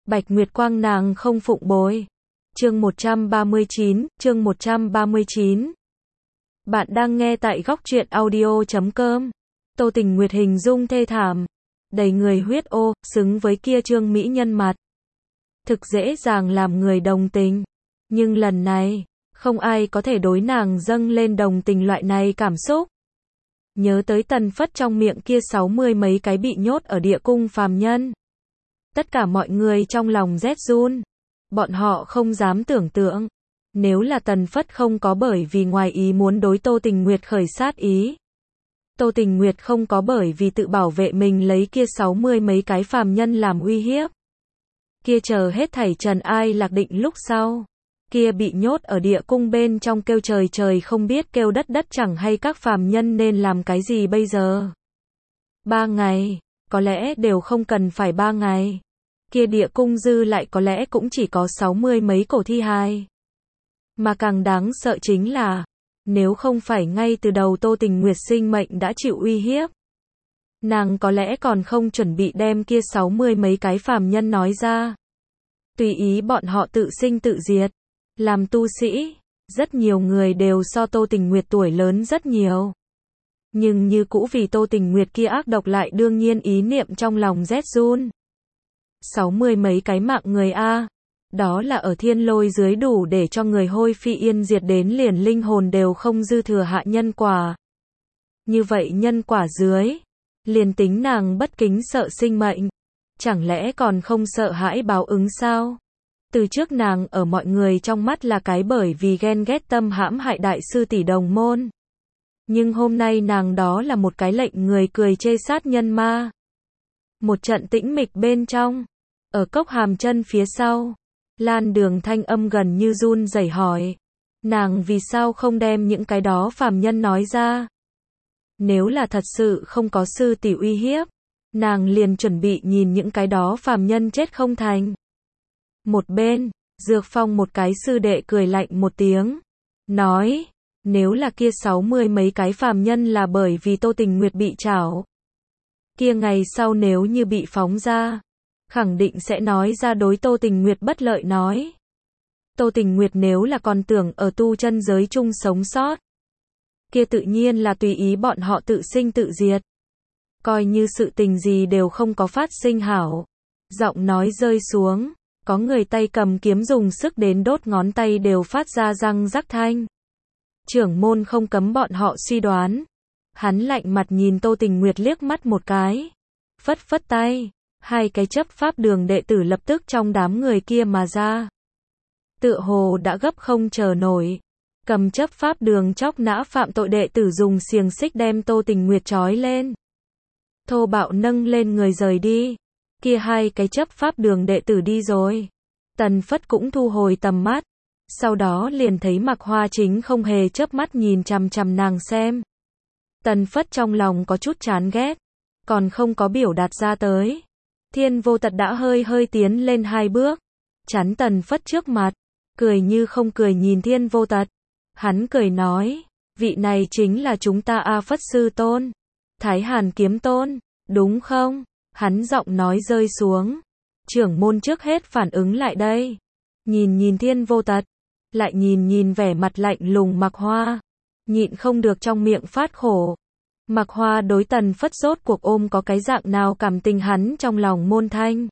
Bạch Nguyệt Quang nàng không phụng bồi. Chương 139. Bạn đang nghe tại góc truyện audio.com. Tô Tình Nguyệt hình dung thê thảm, đầy người huyết ô, xứng với kia trương mỹ nhân mặt. Thực dễ dàng làm người đồng tình, nhưng lần này, không ai có thể đối nàng dâng lên đồng tình loại này cảm xúc. Nhớ tới Tần Phất trong miệng kia 60 mấy cái bị nhốt ở địa cung phàm nhân. Tất cả mọi người trong lòng rét run. Bọn họ không dám tưởng tượng. Nếu là Tần Phất không có bởi vì ngoài ý muốn đối Tô Tình Nguyệt khởi sát ý. Tô Tình Nguyệt không có bởi vì tự bảo vệ mình lấy kia 60 mấy cái phàm nhân làm uy hiếp. Kia chờ hết thảy trần ai lạc định lúc sau. Kia bị nhốt ở địa cung bên trong kêu trời trời không biết kêu đất đất chẳng hay các phàm nhân nên làm cái gì bây giờ. 3 ngày, có lẽ đều không cần phải 3 ngày. Kia địa cung dư lại có lẽ cũng chỉ có 60 mấy cổ thi hài. Mà càng đáng sợ chính là, nếu không phải ngay từ đầu Tô Tình Nguyệt sinh mệnh đã chịu uy hiếp, nàng có lẽ còn không chuẩn bị đem kia 60 mấy cái phàm nhân nói ra. Tùy ý bọn họ tự sinh tự diệt. Làm tu sĩ, rất nhiều người đều so Tô Tình Nguyệt tuổi lớn rất nhiều. Nhưng như cũ vì Tô Tình Nguyệt kia ác độc lại đương nhiên ý niệm trong lòng rét run. 60 mấy cái mạng người a, đó là ở thiên lôi dưới đủ để cho người hôi phi yên diệt đến liền linh hồn đều không dư thừa hạ nhân quả. Như vậy nhân quả dưới, liền tính nàng bất kính sợ sinh mệnh, chẳng lẽ còn không sợ hãi báo ứng sao? Từ trước nàng ở mọi người trong mắt là cái bởi vì ghen ghét tâm hãm hại đại sư tỷ đồng môn. Nhưng hôm nay nàng đó là một cái lệnh người cười chê sát nhân ma. Một trận tĩnh mịch bên trong, ở cốc hàm chân phía sau, Lan Đường thanh âm gần như run rẩy hỏi, nàng vì sao không đem những cái đó phàm nhân nói ra? Nếu là thật sự không có sư tỷ uy hiếp, nàng liền chuẩn bị nhìn những cái đó phàm nhân chết không thành. Một bên, Dược Phong một cái sư đệ cười lạnh một tiếng, nói, nếu là kia 60 mấy cái phàm nhân là bởi vì Tô Tình Nguyệt bị trảo, kia ngày sau nếu như bị phóng ra, khẳng định sẽ nói ra đối Tô Tình Nguyệt bất lợi nói. Tô Tình Nguyệt nếu là còn tưởng ở tu chân giới chung sống sót, kia tự nhiên là tùy ý bọn họ tự sinh tự diệt. Coi như sự tình gì đều không có phát sinh hảo. Giọng nói rơi xuống, có người tay cầm kiếm dùng sức đến đốt ngón tay đều phát ra răng rắc thanh. Trưởng môn không cấm bọn họ suy đoán. Hắn lạnh mặt nhìn Tô Tình Nguyệt liếc mắt một cái. Phất phất tay, hai cái chấp pháp đường đệ tử lập tức trong đám người kia mà ra. Tựa hồ đã gấp không chờ nổi. Cầm chấp pháp đường chóc nã phạm tội đệ tử dùng xiềng xích đem Tô Tình Nguyệt trói lên. Thô bạo nâng lên người rời đi. Kia hai cái chấp pháp đường đệ tử đi rồi. Tần Phất cũng thu hồi tầm mắt. Sau đó liền thấy Mạc Hoa Chính không hề chớp mắt nhìn chằm chằm nàng xem. Tần Phất trong lòng có chút chán ghét, còn không có biểu đạt ra tới. Thiên Vô Tật đã hơi tiến lên 2 bước, chắn Tần Phất trước mặt, cười như không cười nhìn Thiên Vô Tật. Hắn cười nói, vị này chính là chúng ta A Phất Sư Tôn, Thái Hàn Kiếm Tôn, đúng không? Hắn giọng nói rơi xuống. Trưởng môn trước hết phản ứng lại đây. Nhìn Thiên Vô Tật. Lại nhìn vẻ mặt lạnh lùng Mạc Hoa. Nhịn không được trong miệng phát khổ. Mạc Hoa đối Tần Phất rốt cuộc ôm có cái dạng nào cảm tình hắn trong lòng môn thanh.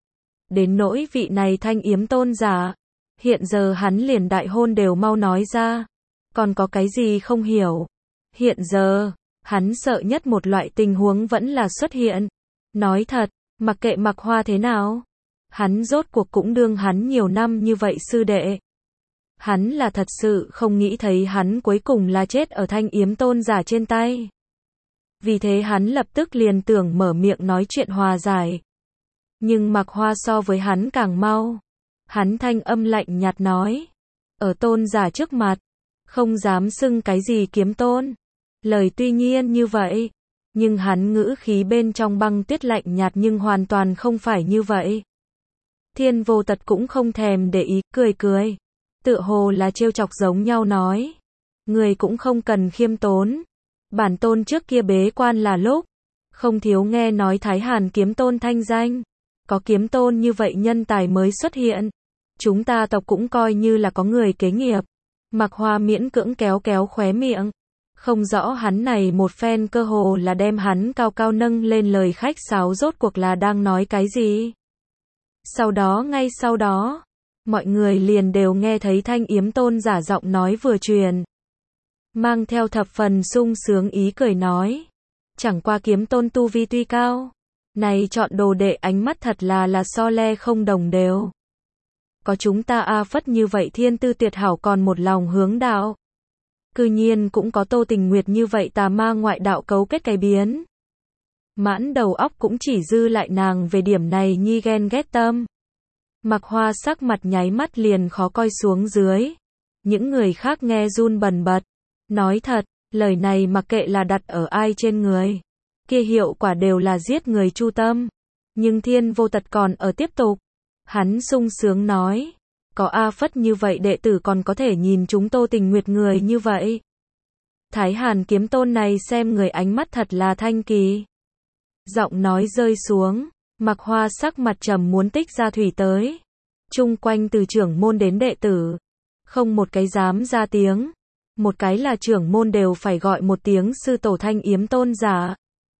Đến nỗi vị này Thanh Yếm tôn giả. Hiện giờ hắn liền đại hôn đều mau nói ra. Còn có cái gì không hiểu. Hiện giờ, hắn sợ nhất một loại tình huống vẫn là xuất hiện. Nói thật, mặc kệ Mạc Hoa thế nào, hắn rốt cuộc cũng đương hắn nhiều năm như vậy sư đệ. Hắn là thật sự không nghĩ thấy hắn cuối cùng là chết ở Thanh Yếm tôn giả trên tay. Vì thế hắn lập tức liền tưởng mở miệng nói chuyện hòa giải. Nhưng Mạc Hoa so với hắn càng mau. Hắn thanh âm lạnh nhạt nói, ở tôn giả trước mặt, không dám xưng cái gì kiếm tôn. Lời tuy nhiên như vậy, nhưng hắn ngữ khí bên trong băng tuyết lạnh nhạt nhưng hoàn toàn không phải như vậy. Thiên Vô Tật cũng không thèm để ý, cười. Tựa hồ là trêu chọc giống nhau nói. Người cũng không cần khiêm tốn. Bản tôn trước kia bế quan là lúc, không thiếu nghe nói Thái Hàn Kiếm Tôn thanh danh. Có kiếm tôn như vậy nhân tài mới xuất hiện. Chúng ta tộc cũng coi như là có người kế nghiệp. Mạc Hoa miễn cưỡng kéo kéo khóe miệng. Không rõ hắn này một phen cơ hồ là đem hắn cao cao nâng lên, lời khách sáo rốt cuộc là đang nói cái gì. Ngay sau đó, mọi người liền đều nghe thấy Thanh Yếm Tôn giả giọng nói vừa truyền. Mang theo thập phần sung sướng ý cười nói. Chẳng qua kiếm tôn tu vi tuy cao. Này chọn đồ đệ ánh mắt thật là so le không đồng đều. Có chúng ta A Phất như vậy thiên tư tuyệt hảo còn một lòng hướng đạo. Cư nhiên cũng có Tô Tình Nguyệt như vậy tà ma ngoại đạo cấu kết cái biến. Mãn đầu óc cũng chỉ dư lại nàng về điểm này nhi ghen ghét tâm. Mạc Hoa sắc mặt nháy mắt liền khó coi xuống dưới. Những người khác nghe run bần bật. Nói thật, lời này mặc kệ là đặt ở ai trên người. Kia hiệu quả đều là giết người chu tâm. Nhưng Thiên Vô Tật còn ở tiếp tục. Hắn sung sướng nói. Có A Phất như vậy đệ tử còn có thể nhìn chúng Tô Tình Nguyệt người như vậy. Thái Hàn kiếm tôn này xem người ánh mắt thật là thanh kỳ. Giọng nói rơi xuống. Mạc Hoa sắc mặt trầm muốn tích ra thủy tới. Chung quanh từ trưởng môn đến đệ tử. Không một cái dám ra tiếng. Một cái là trưởng môn đều phải gọi một tiếng sư tổ Thanh Yếm Tôn giả.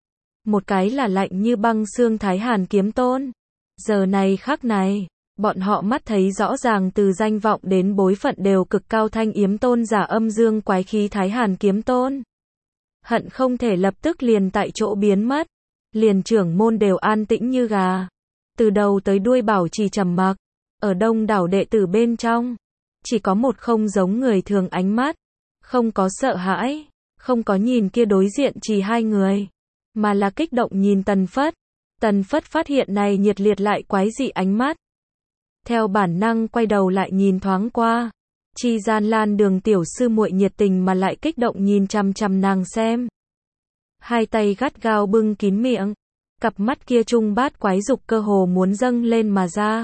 Một cái là lạnh như băng xương Thái Hàn kiếm tôn. Giờ này khắc này, bọn họ mắt thấy rõ ràng từ danh vọng đến bối phận đều cực cao Thanh Yếm Tôn giả âm dương quái khí Thái Hàn kiếm tôn. Hận không thể lập tức liền tại chỗ biến mất. Liền trưởng môn đều an tĩnh như gà. Từ đầu tới đuôi bảo trì trầm mặc. Ở đông đảo đệ tử bên trong. Chỉ có một không giống người thường ánh mắt. Không có sợ hãi. Không có nhìn kia đối diện chỉ hai người. Mà là kích động nhìn Tần Phất. Tần Phất phát hiện này nhiệt liệt lại quái dị ánh mắt. Theo bản năng quay đầu lại nhìn thoáng qua. Chi gian Lan Đường tiểu sư muội nhiệt tình mà lại kích động nhìn chằm chằm nàng xem. Hai tay gắt gao bưng kín miệng. Cặp mắt kia trung bát quái dục cơ hồ muốn dâng lên mà ra.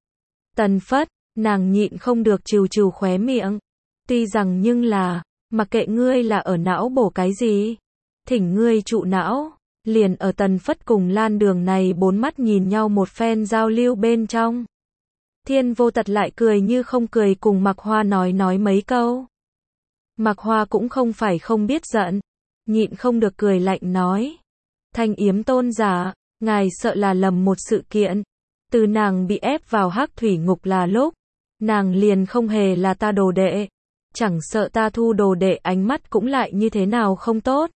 Tần Phất, nàng nhịn không được trừ trừ khóe miệng. Tuy rằng nhưng là, mặc kệ ngươi là ở não bổ cái gì. Thỉnh ngươi trụ não. Liền ở Tần Phất cùng Lan Đường này bốn mắt nhìn nhau một phen giao lưu bên trong. Thiên Vô Tật lại cười như không cười cùng Mạc Hoa nói mấy câu. Mạc Hoa cũng không phải không biết giận. Nhịn không được cười lạnh nói. Thanh Yếm Tôn giả, ngài sợ là lầm một sự kiện. Từ nàng bị ép vào hắc thủy ngục là lúc. Nàng liền không hề là ta đồ đệ. Chẳng sợ ta thu đồ đệ ánh mắt cũng lại như thế nào không tốt.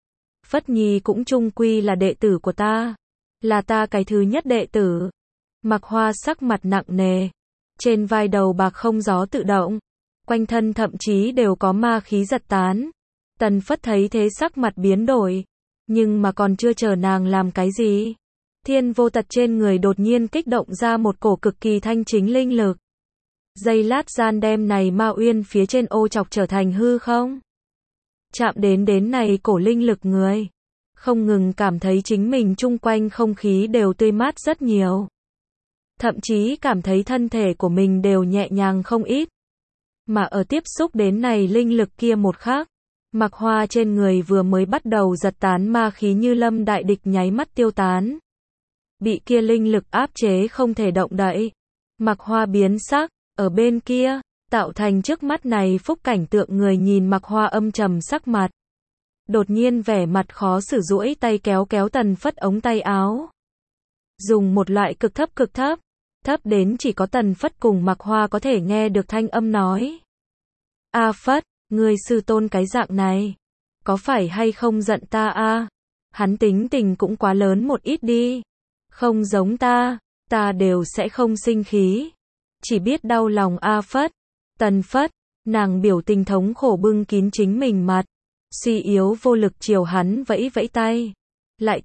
Phất Nhi cũng chung quy là đệ tử của ta. Là ta cái thứ nhất đệ tử. Mạc Hoa sắc mặt nặng nề. Trên vai đầu bạc không gió tự động. Quanh thân thậm chí đều có ma khí giật tán. Tần Phất thấy thế sắc mặt biến đổi. Nhưng mà còn chưa chờ nàng làm cái gì. Thiên Vô Tật trên người đột nhiên kích động ra một cổ cực kỳ thanh chính linh lực. Giây lát gian đem này ma uyên phía trên ô chọc trở thành hư không. Chạm đến này cổ linh lực người. Không ngừng cảm thấy chính mình chung quanh không khí đều tươi mát rất nhiều. Thậm chí cảm thấy thân thể của mình đều nhẹ nhàng không ít. Mà ở tiếp xúc đến này linh lực kia một khắc. Mạc Hoa trên người vừa mới bắt đầu giật tán ma khí như lâm đại địch nháy mắt tiêu tán. Bị kia linh lực áp chế không thể động đậy. Mạc Hoa biến sắc, ở bên kia, tạo thành trước mắt này phúc cảnh tượng người nhìn Mạc Hoa âm trầm sắc mặt. Đột nhiên vẻ mặt khó xử duỗi tay kéo kéo Tần Phất ống tay áo. Dùng một loại cực thấp, thấp đến chỉ có Tần Phất cùng Mạc Hoa có thể nghe được thanh âm nói. A Phất, ngươi sư tôn cái dạng này, có phải hay không giận ta a? Hắn tính tình cũng quá lớn một ít đi. Không giống ta đều sẽ không sinh khí. Chỉ biết đau lòng A Phất. Tần Phất, nàng biểu tình thống khổ bưng kín chính mình mặt. Suy yếu vô lực chiều hắn vẫy vẫy tay. Lại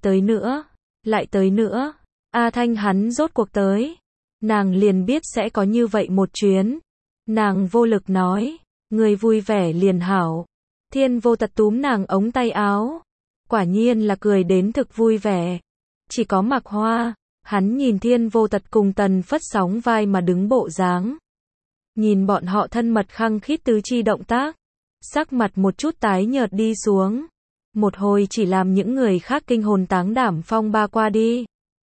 tới nữa. A Thanh hắn rốt cuộc tới. Nàng liền biết sẽ có như vậy một chuyến. Nàng vô lực nói. Người vui vẻ liền hảo. Thiên Vô Tật túm nàng ống tay áo. Quả nhiên là cười đến thực vui vẻ. Chỉ có Mạc Hoa. Hắn nhìn Thiên Vô Tật cùng Tần Phất sóng vai mà đứng bộ dáng. Nhìn bọn họ thân mật khăng khít tứ chi động tác. Sắc mặt một chút tái nhợt đi xuống. Một hồi chỉ làm những người khác kinh hồn táng đảm phong ba qua đi.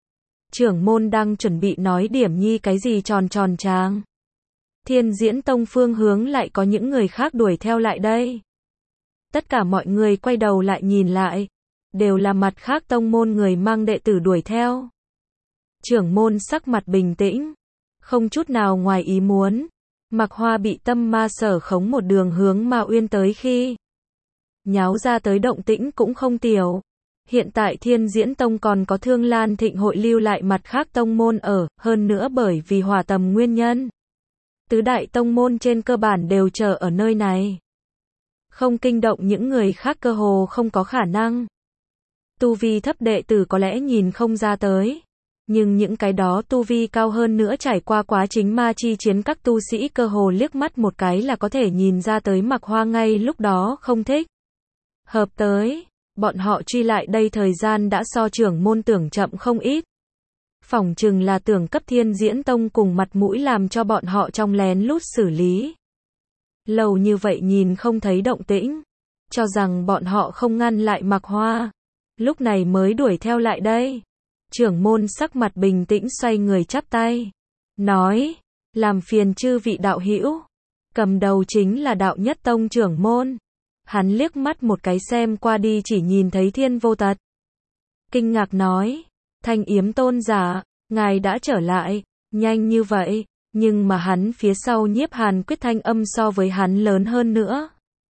Trưởng môn đang chuẩn bị nói điểm nhi cái gì tròn tròn tràng. Thiên Diễn Tông phương hướng lại có những người khác đuổi theo lại đây. Tất cả mọi người quay đầu lại nhìn lại. Đều là mặt khác tông môn người mang đệ tử đuổi theo. Trưởng môn sắc mặt bình tĩnh. Không chút nào ngoài ý muốn. Mạc Hoa bị tâm ma sở khống một đường hướng Ma Uyên tới khi nháo ra tới động tĩnh cũng không tiểu. Hiện tại Thiên Diễn Tông còn có Thương Lan Thịnh hội lưu lại mặt khác tông môn ở, hơn nữa bởi vì hỏa tầm nguyên nhân. Tứ đại tông môn trên cơ bản đều chờ ở nơi này. Không kinh động những người khác cơ hồ không có khả năng. Tu vi thấp đệ tử có lẽ nhìn không ra tới. Nhưng những cái đó tu vi cao hơn nữa trải qua quá trình ma chi chiến các tu sĩ cơ hồ liếc mắt một cái là có thể nhìn ra tới Mạc Hoa ngay lúc đó không thích. Hợp tới, bọn họ truy lại đây thời gian đã so trưởng môn tưởng chậm không ít. Phỏng chừng là tưởng cấp Thiên Diễn Tông cùng mặt mũi làm cho bọn họ trong lén lút xử lý. Lâu như vậy nhìn không thấy động tĩnh, cho rằng bọn họ không ngăn lại Mạc Hoa, lúc này mới đuổi theo lại đây. Trưởng môn sắc mặt bình tĩnh xoay người chắp tay, nói, làm phiền chư vị đạo hữu. Cầm đầu chính là đạo nhất tông trưởng môn. Hắn liếc mắt một cái xem qua đi chỉ nhìn thấy Thiên Vô Tật. Kinh ngạc nói, Thanh Yếm tôn giả, ngài đã trở lại, nhanh như vậy, nhưng mà hắn phía sau Nhiếp Hàn Quyết thanh âm so với hắn lớn hơn nữa.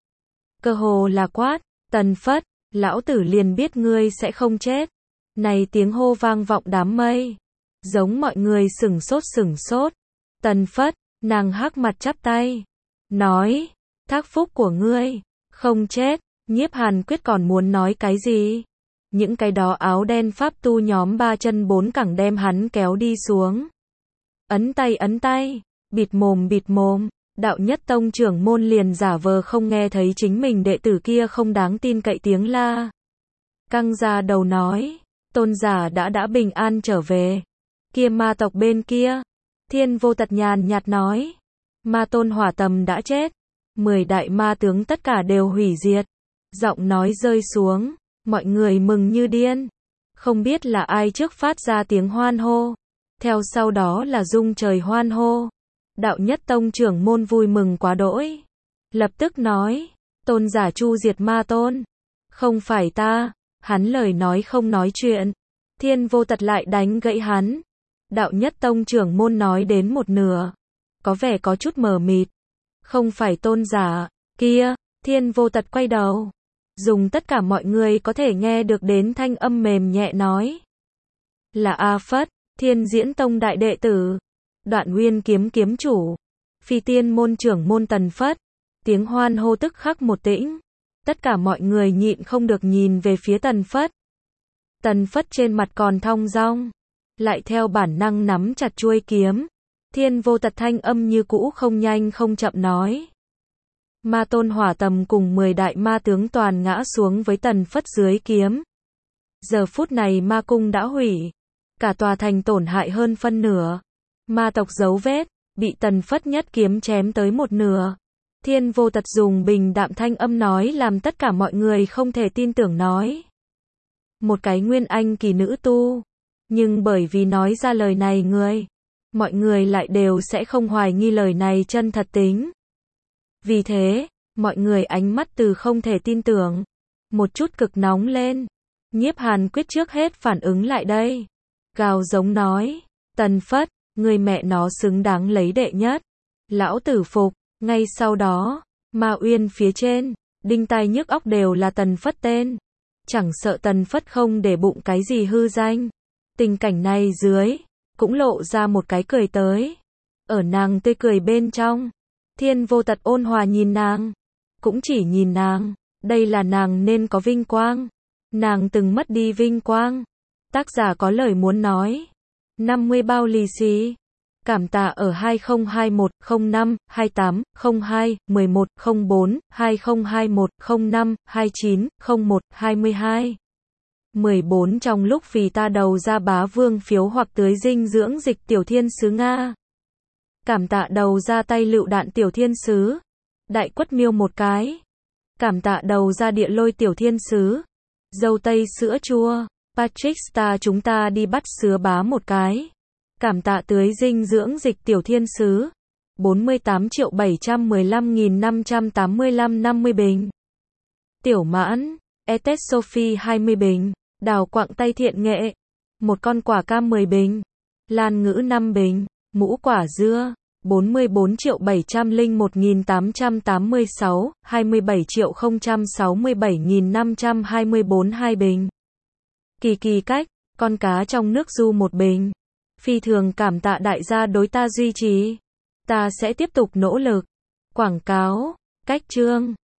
Cơ hồ là quát, Tần Phất, lão tử liền biết ngươi sẽ không chết. Này tiếng hô vang vọng đám mây, giống mọi người sửng sốt. Tần Phất, nàng hắc mặt chắp tay, nói, thác phúc của ngươi, không chết. Nhiếp Hàn Quyết còn muốn nói cái gì? Những cái đó áo đen pháp tu nhóm ba chân bốn cẳng đem hắn kéo đi xuống. Ấn tay, bịt mồm, đạo nhất tông trưởng môn liền giả vờ không nghe thấy chính mình đệ tử kia không đáng tin cậy tiếng la. Căng ra đầu nói, tôn giả đã bình an trở về. Kia ma tộc bên kia, Thiên Vô Tật nhàn nhạt nói, ma tôn hỏa tầm đã chết, 10 đại ma tướng tất cả đều hủy diệt. Giọng nói rơi xuống, mọi người mừng như điên. Không biết là ai trước phát ra tiếng hoan hô, theo sau đó là rung trời hoan hô. Đạo nhất tông trưởng môn vui mừng quá đỗi, lập tức nói, tôn giả chu diệt ma tôn. Không phải ta. Hắn lời nói không nói chuyện. Thiên Vô Tật lại đánh gãy hắn. Đạo nhất tông trưởng môn nói đến một nửa, có vẻ có chút mờ mịt. Không phải tôn giả, kia. Thiên Vô Tật quay đầu, dùng tất cả mọi người có thể nghe được đến thanh âm mềm nhẹ nói, là A Phất, Thiên Diễn Tông đại đệ tử, Đoạn Nguyên kiếm kiếm chủ, Phi Tiên môn trưởng môn Tần Phất. Tiếng hoan hô tức khắc một tĩnh. Tất cả mọi người nhịn không được nhìn về phía Tần Phất. Tần Phất trên mặt còn thong dong, lại theo bản năng nắm chặt chuôi kiếm. Thiên Vô Tật thanh âm như cũ không nhanh không chậm nói, ma tôn hỏa tầm cùng 10 đại ma tướng toàn ngã xuống với Tần Phất dưới kiếm. Giờ phút này ma cung đã hủy, cả tòa thành tổn hại hơn phân nửa. Ma tộc dấu vết bị Tần Phất nhất kiếm chém tới một nửa. Thiên Vô Tật dùng bình đạm thanh âm nói làm tất cả mọi người không thể tin tưởng nói, một cái nguyên anh kỳ nữ tu, nhưng bởi vì nói ra lời này mọi người lại đều sẽ không hoài nghi lời này chân thật tính. Vì thế, mọi người ánh mắt từ không thể tin tưởng, một chút cực nóng lên. Nhiếp Hàn Quyết trước hết phản ứng lại đây, gào giống nói, Tần Phất, người mẹ nó xứng đáng lấy đệ nhất. Lão tử phục. Ngay sau đó, Ma Uyên phía trên, đinh tai nhức óc đều là Tần Phất tên. Chẳng sợ Tần Phất không để bụng cái gì hư danh. Tình cảnh này dưới, cũng lộ ra một cái cười tới. Ở nàng tươi cười bên trong, Thiên Vô Tật ôn hòa nhìn nàng. Cũng chỉ nhìn nàng, đây là nàng nên có vinh quang. Nàng từng mất đi vinh quang. Tác giả có lời muốn nói. 50 bao lì xì. Cảm tạ ở 2021 05 28 02 11 04 2021 05 29 01 22 14 trong lúc vì ta đầu ra bá vương phiếu hoặc tưới dinh dưỡng dịch tiểu thiên sứ Nga. Cảm tạ đầu ra tay lựu đạn tiểu thiên sứ. Đại quất miêu một cái. Cảm tạ đầu ra địa lôi tiểu thiên sứ. Dâu tây sữa chua. Patrick Star chúng ta đi bắt sứa bá một cái. Cảm tạ tưới dinh dưỡng dịch tiểu thiên sứ. 48.715.585 50 bình. Tiểu mãn. Etes Sophie 20 bình. Đào quặng tay thiện nghệ. Một con quả cam 10 bình. Lan ngữ 5 bình. Mũ quả dưa. 44.701.886, 27.067.524 2 bình. Kỳ kỳ cách, con cá trong nước du 1 bình. Phi thường cảm tạ đại gia đối ta duy trì. Ta sẽ tiếp tục nỗ lực. Quảng cáo, cách chương.